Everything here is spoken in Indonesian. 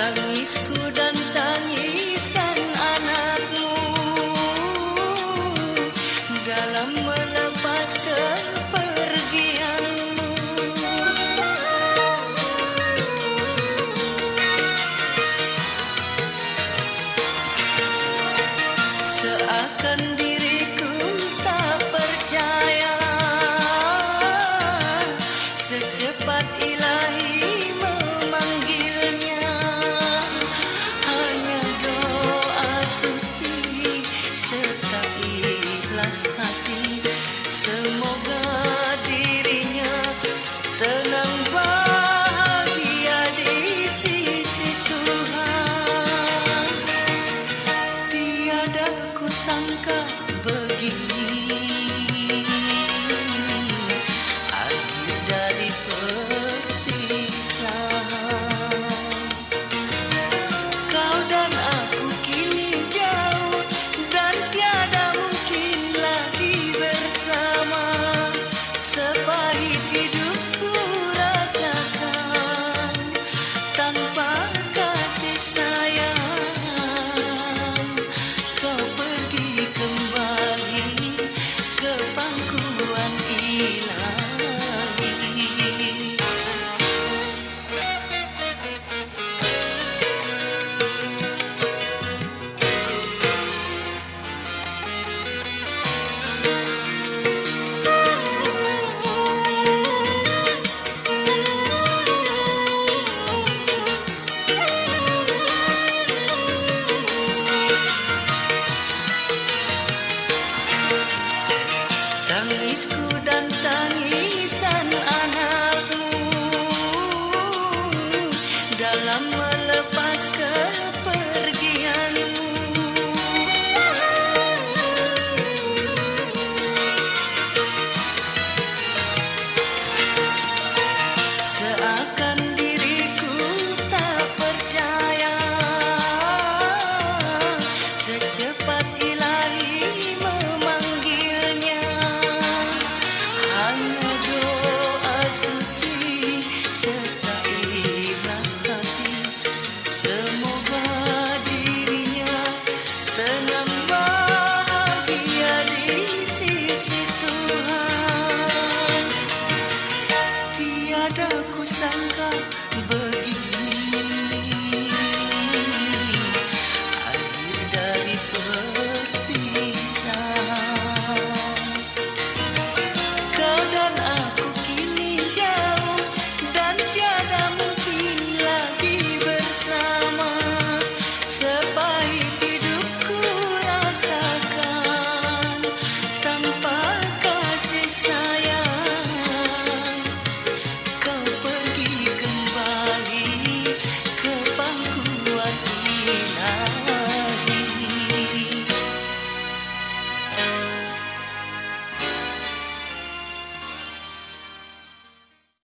Tangisku dan tangisan anakmu dalam melepas kepergianmu. Seakan diriku tak percaya secepat ilahi memanggilnya. Hanya doa suci serta ikhlas hati, semoga dirinya tenang bahagia di sisi Tuhan. Tiada kusangka begini akhir dari perpisahan. Kau dan aku kini jauh dan tiada mungkin lagi bersama. Sepahit hidupku rasakan tanpa kasih sayang. Kau pergi kembali ke pangkuan ilahi. Tangisku dan tangisan anakmu dalam melepas kepergianmu. Seakan diriku tak percaya secepat ilahi memanggilnya. Hanya doa suci serta ikhlas hati, semoga dirinya tenang bahagia di sisi Tuhan. Tiada kusangka begini akhir dari perpisahan. Kau dan aku kini jauh dan tiada mungkin lagi bersama.